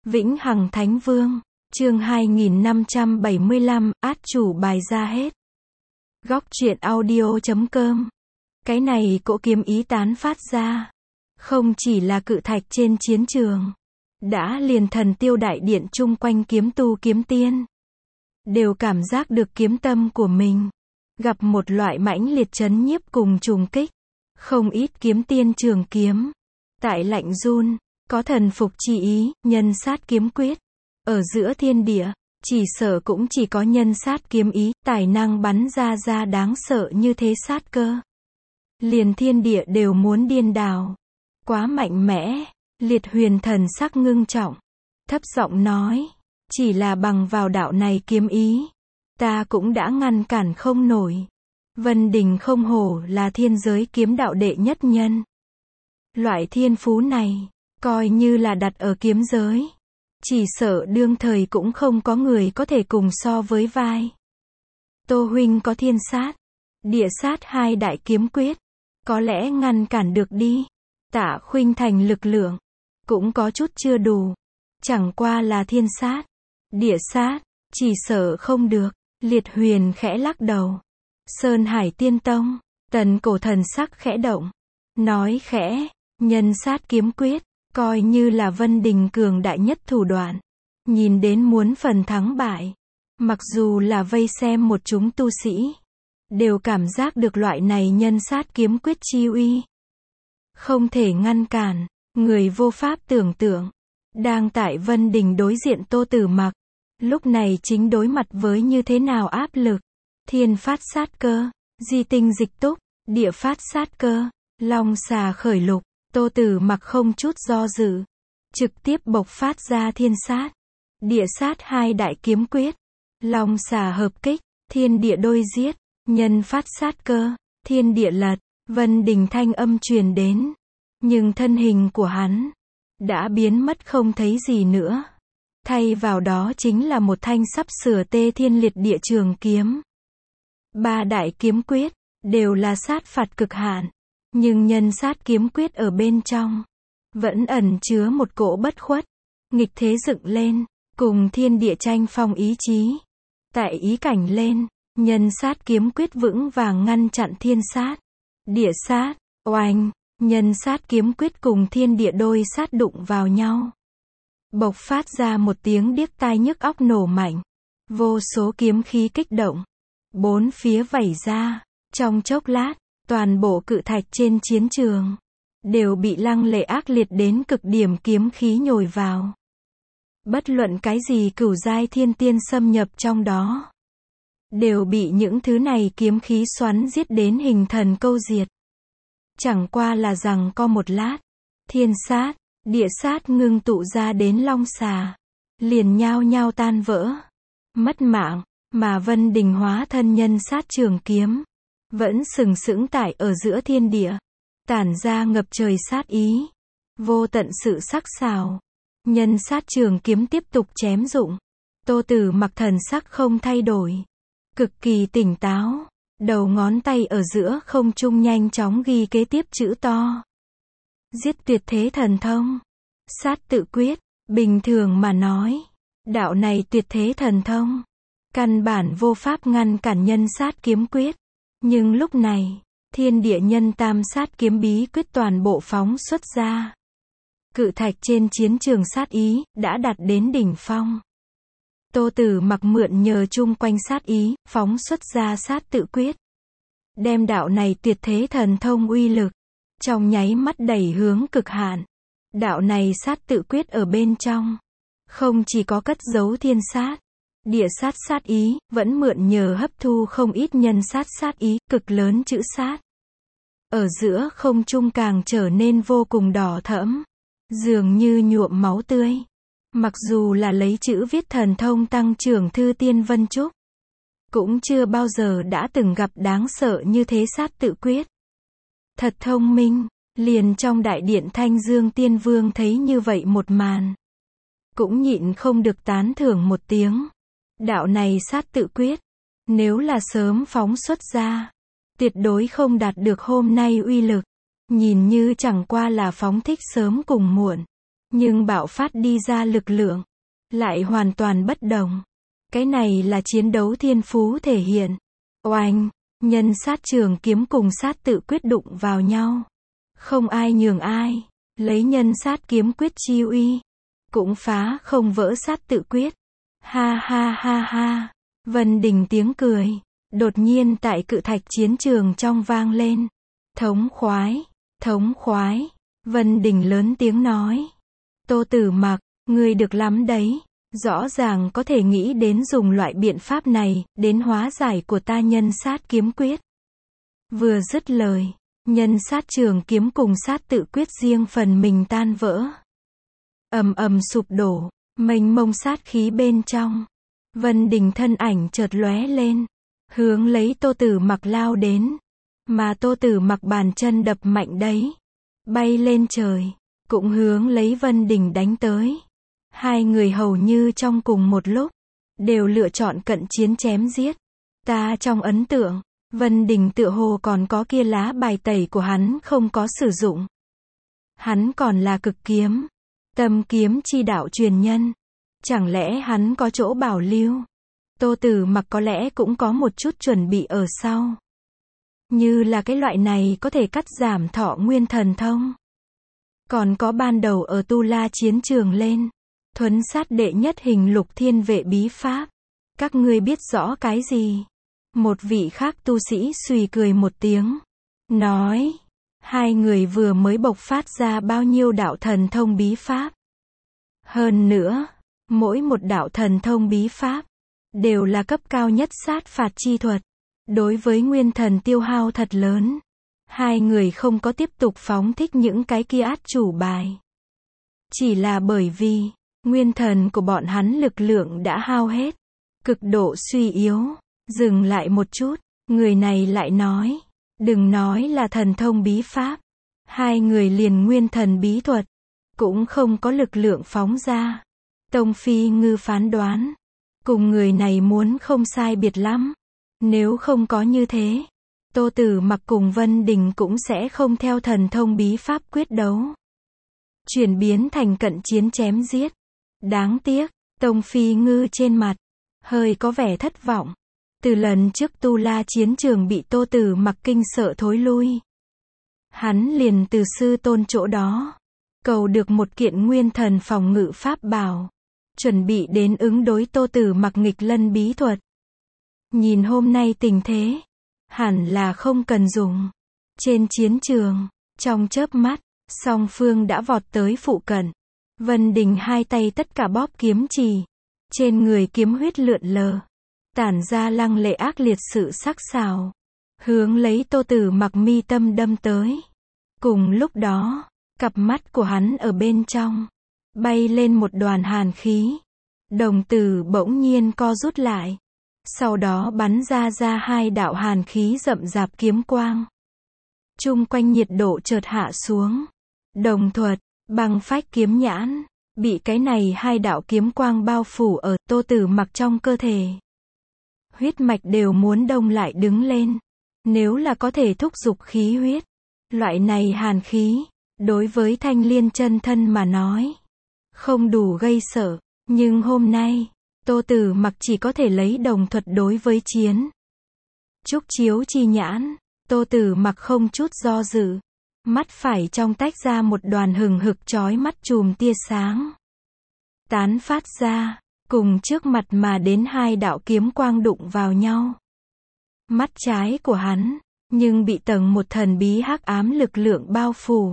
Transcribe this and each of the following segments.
Vĩnh Hằng Thánh Vương, chương 2575, át chủ bài ra hết. Góc truyện audio.com. Cái này cỗ kiếm ý tán phát ra, không chỉ là cự thạch trên chiến trường, đã liền thần tiêu đại điện chung quanh kiếm tu kiếm tiên, đều cảm giác được kiếm tâm của mình gặp một loại mãnh liệt chấn nhiếp cùng trùng kích. Không ít kiếm tiên trường kiếm tại lạnh run, có thần phục chi ý, nhân sát kiếm quyết. Ở giữa thiên địa, chỉ sợ cũng chỉ có nhân sát kiếm ý, tài năng bắn ra đáng sợ như thế sát cơ. Liền thiên địa đều muốn điên đảo. Quá mạnh mẽ. Liệt Huyền thần sắc ngưng trọng, thấp giọng nói, chỉ là bằng vào đạo này kiếm ý, ta cũng đã ngăn cản không nổi. Vân Đình không hổ là thiên giới kiếm đạo đệ nhất nhân. Loại thiên phú này, coi như là đặt ở kiếm giới, chỉ sợ đương thời cũng không có người có thể cùng so với vai. Tô huynh có thiên sát, địa sát hai đại kiếm quyết, có lẽ ngăn cản được đi. Tạ Khuynh Thành lực lượng cũng có chút chưa đủ, chẳng qua là thiên sát, địa sát, chỉ sợ không được. Liệt Huyền khẽ lắc đầu. Sơn Hải Tiên Tông, Tần Cổ thần sắc khẽ động, nói khẽ, nhân sát kiếm quyết, coi như là Vân Đình cường đại nhất thủ đoạn, nhìn đến muốn phần thắng bại. Mặc dù là vây xem một chúng tu sĩ, đều cảm giác được loại này nhân sát kiếm quyết chi uy. Không thể ngăn cản, người vô pháp tưởng tượng. Đang tại Vân Đình đối diện Tô Tử Mặc, lúc này chính đối mặt với như thế nào áp lực. Thiên phát sát cơ, di tinh dịch túc, địa phát sát cơ, long xà khởi lục. Tô Tử Mặc không chút do dự, trực tiếp bộc phát ra thiên sát, địa sát hai đại kiếm quyết. Long xà hợp kích, thiên địa đôi giết, nhân phát sát cơ, thiên địa lật. Vân Đình thanh âm truyền đến, nhưng thân hình của hắn đã biến mất không thấy gì nữa. Thay vào đó chính là một thanh sắp sửa tê thiên liệt địa trường kiếm. Ba đại kiếm quyết đều là sát phạt cực hạn, nhưng nhân sát kiếm quyết ở bên trong vẫn ẩn chứa một cỗ bất khuất, nghịch thế dựng lên, cùng thiên địa tranh phong ý chí. Tại ý cảnh lên, nhân sát kiếm quyết vững vàng ngăn chặn thiên sát, địa sát. Oanh, nhân sát kiếm quyết cùng thiên địa đôi sát đụng vào nhau, bộc phát ra một tiếng điếc tai nhức óc nổ mạnh. Vô số kiếm khí kích động, bốn phía vẩy ra. Trong chốc lát, toàn bộ cự thạch trên chiến trường đều bị lăng lệ ác liệt đến cực điểm kiếm khí nhồi vào. Bất luận cái gì cửu giai thiên tiên xâm nhập trong đó, đều bị những thứ này kiếm khí xoắn giết đến hình thần câu diệt. Chẳng qua là rằng có một lát, thiên sát, địa sát ngưng tụ ra đến long xà, liền nhao nhao tan vỡ, mất mạng. Mà Vân Đình hóa thân nhân sát trường kiếm, vẫn sừng sững tại ở giữa thiên địa, tản ra ngập trời sát ý, vô tận sự sắc sảo. Nhân sát trường kiếm tiếp tục chém dụng. Tô Tử Mặc thần sắc không thay đổi, cực kỳ tỉnh táo, đầu ngón tay ở giữa không trung nhanh chóng ghi kế tiếp chữ to. Giết tuyệt thế thần thông, sát tự quyết. Bình thường mà nói, đạo này tuyệt thế thần thông căn bản vô pháp ngăn cản nhân sát kiếm quyết. Nhưng lúc này, thiên địa nhân tam sát kiếm bí quyết toàn bộ phóng xuất ra. Cự thạch trên chiến trường sát ý đã đạt đến đỉnh phong. Tô Tử Mặc mượn nhờ chung quanh sát ý, phóng xuất ra sát tự quyết, đem đạo này tuyệt thế thần thông uy lực trong nháy mắt đẩy hướng cực hạn. Đạo này sát tự quyết ở bên trong, không chỉ có cất giấu thiên sát, địa sát sát ý, vẫn mượn nhờ hấp thu không ít nhân sát sát ý, cực lớn chữ sát. Ở giữa không trung càng trở nên vô cùng đỏ thẫm, dường như nhuộm máu tươi. Mặc dù là lấy chữ viết thần thông tăng trưởng thư tiên vân trúc, cũng chưa bao giờ đã từng gặp đáng sợ như thế sát tự quyết. Thật thông minh. Liền trong đại điện Thanh Dương Tiên Vương thấy như vậy một màn, cũng nhịn không được tán thưởng một tiếng. Đạo này sát tự quyết, nếu là sớm phóng xuất ra, tuyệt đối không đạt được hôm nay uy lực. Nhìn như chẳng qua là phóng thích sớm cùng muộn, Nhưng bạo phát đi ra lực lượng lại hoàn toàn bất đồng. Cái này là chiến đấu thiên phú thể hiện. Oanh, nhân sát trường kiếm cùng sát tự quyết đụng vào nhau. Không ai nhường ai, lấy nhân sát kiếm quyết chi uy, cũng phá không vỡ sát tự quyết. Ha ha ha ha, Vân Đình tiếng cười, đột nhiên tại cự thạch chiến trường trong vang lên. Thống khoái, Vân Đình lớn tiếng nói. Tô Tử Mặc, ngươi được lắm đấy, rõ ràng có thể nghĩ đến dùng loại biện pháp này, đến hóa giải của ta nhân sát kiếm quyết. Vừa dứt lời, nhân sát trường kiếm cùng sát tự quyết riêng phần mình tan vỡ. Ầm ầm sụp đổ, mênh mông sát khí bên trong. Vân Đình thân ảnh chợt lóe lên, hướng lấy Tô Tử Mặc lao đến. Mà Tô Tử Mặc bàn chân đập mạnh đấy, bay lên trời, cũng hướng lấy Vân Đình đánh tới. Hai người hầu như trong cùng một lúc, đều lựa chọn cận chiến chém giết. Ta trong ấn tượng, Vân Đình tựa hồ còn có kia lá bài tẩy của hắn không có sử dụng. Hắn còn là cực kiếm, tâm kiếm chi đạo truyền nhân. Chẳng lẽ hắn có chỗ bảo lưu? Tô Tử Mặc có lẽ cũng có một chút chuẩn bị ở sau. Như là cái loại này có thể cắt giảm thọ nguyên thần thông. Còn có ban đầu ở Tu La chiến trường lên, thuấn sát đệ nhất hình lục thiên vệ bí pháp. Các ngươi biết rõ cái gì? Một vị khác tu sĩ suy cười một tiếng, nói, hai người vừa mới bộc phát ra bao nhiêu đạo thần thông bí pháp. Hơn nữa, mỗi một đạo thần thông bí pháp, đều là cấp cao nhất sát phạt chi thuật. Đối với nguyên thần tiêu hao thật lớn. Hai người không có tiếp tục phóng thích những cái kia át chủ bài. Chỉ là bởi vì, nguyên thần của bọn hắn lực lượng đã hao hết. Cực độ suy yếu. Dừng lại một chút, người này lại nói. Đừng nói là thần thông bí pháp. Hai người liền nguyên thần bí thuật, cũng không có lực lượng phóng ra. Tông Phi Ngư phán đoán, cùng người này muốn không sai biệt lắm. Nếu không có như thế, Tô Tử Mặc cùng Vân Đình cũng sẽ không theo thần thông bí pháp quyết đấu. Chuyển biến thành cận chiến chém giết. Đáng tiếc, Tông Phi Ngư trên mặt, hơi có vẻ thất vọng. Từ lần trước Tu La chiến trường bị Tô Tử Mặc kinh sợ thối lui. Hắn liền từ sư tôn chỗ đó, cầu được một kiện nguyên thần phòng ngự pháp bảo. Chuẩn bị đến ứng đối Tô Tử Mặc nghịch lân bí thuật. Nhìn hôm nay tình thế, hẳn là không cần dùng. Trên chiến trường, trong chớp mắt, song phương đã vọt tới phụ cận. Vân Đình hai tay tất cả bóp kiếm chì, trên người kiếm huyết lượn lờ, tản ra lăng lệ ác liệt sự sắc sảo, hướng lấy Tô Tử Mặc mi tâm đâm tới. Cùng lúc đó, cặp mắt của hắn ở bên trong, bay lên một đoàn hàn khí. Đồng tử bỗng nhiên co rút lại. Sau đó bắn ra hai đạo hàn khí rậm rạp kiếm quang. Chung quanh nhiệt độ chợt hạ xuống. Đồng thuật, băng phách kiếm nhãn, bị cái này hai đạo kiếm quang bao phủ ở Tô Tử Mặc trong cơ thể. Huyết mạch đều muốn đông lại đứng lên. Nếu là có thể thúc giục khí huyết, loại này hàn khí, đối với Thanh Liên chân thân mà nói, không đủ gây sợ. Nhưng hôm nay, Tô Tử Mặc chỉ có thể lấy đồng thuật đối với chiến. Trúc chiếu chi nhãn, Tô Tử Mặc không chút do dự. Mắt phải trong tách ra một đoàn hừng hực chói mắt chùm tia sáng. Tán phát ra, cùng trước mặt mà đến hai đạo kiếm quang đụng vào nhau. Mắt trái của hắn, nhưng bị tầng một thần bí hắc ám lực lượng bao phủ.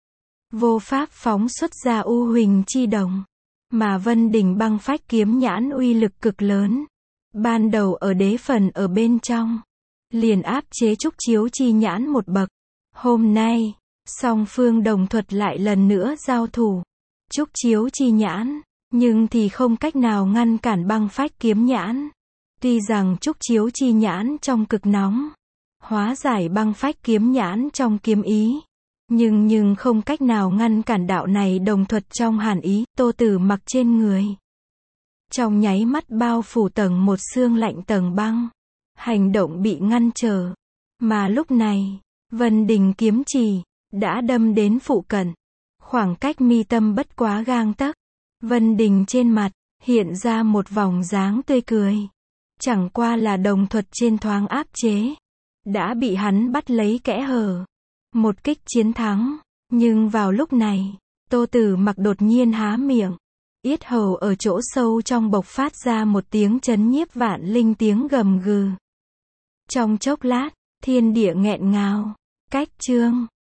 Vô pháp phóng xuất ra u huỳnh chi đồng. Mà Vân Đình băng phách kiếm nhãn uy lực cực lớn. Ban đầu ở đế phần ở bên trong, liền áp chế trúc chiếu chi nhãn một bậc. Hôm nay, song phương đồng thuật lại lần nữa giao thủ. Trúc chiếu chi nhãn, nhưng thì không cách nào ngăn cản băng phách kiếm nhãn. Tuy rằng trúc chiếu chi nhãn trong cực nóng, hóa giải băng phách kiếm nhãn trong kiếm ý. Nhưng không cách nào ngăn cản đạo này đồng thuật trong hàn ý, Tô Tử Mặc trên người. Trong nháy mắt bao phủ tầng một xương lạnh tầng băng. Hành động bị ngăn trở. Mà lúc này, Vân Đình kiếm chỉ, đã đâm đến phụ cận. Khoảng cách mi tâm bất quá gang tấc. Vân Đình trên mặt, hiện ra một vòng dáng tươi cười. Chẳng qua là đồng thuật trên thoáng áp chế. Đã bị hắn bắt lấy kẽ hở. Một kích chiến thắng. Nhưng vào lúc này, Tô Tử Mặc đột nhiên há miệng. Yết hầu ở chỗ sâu trong bộc phát ra một tiếng chấn nhiếp vạn linh tiếng gầm gừ. Trong chốc lát, thiên địa nghẹn ngào. Cách chương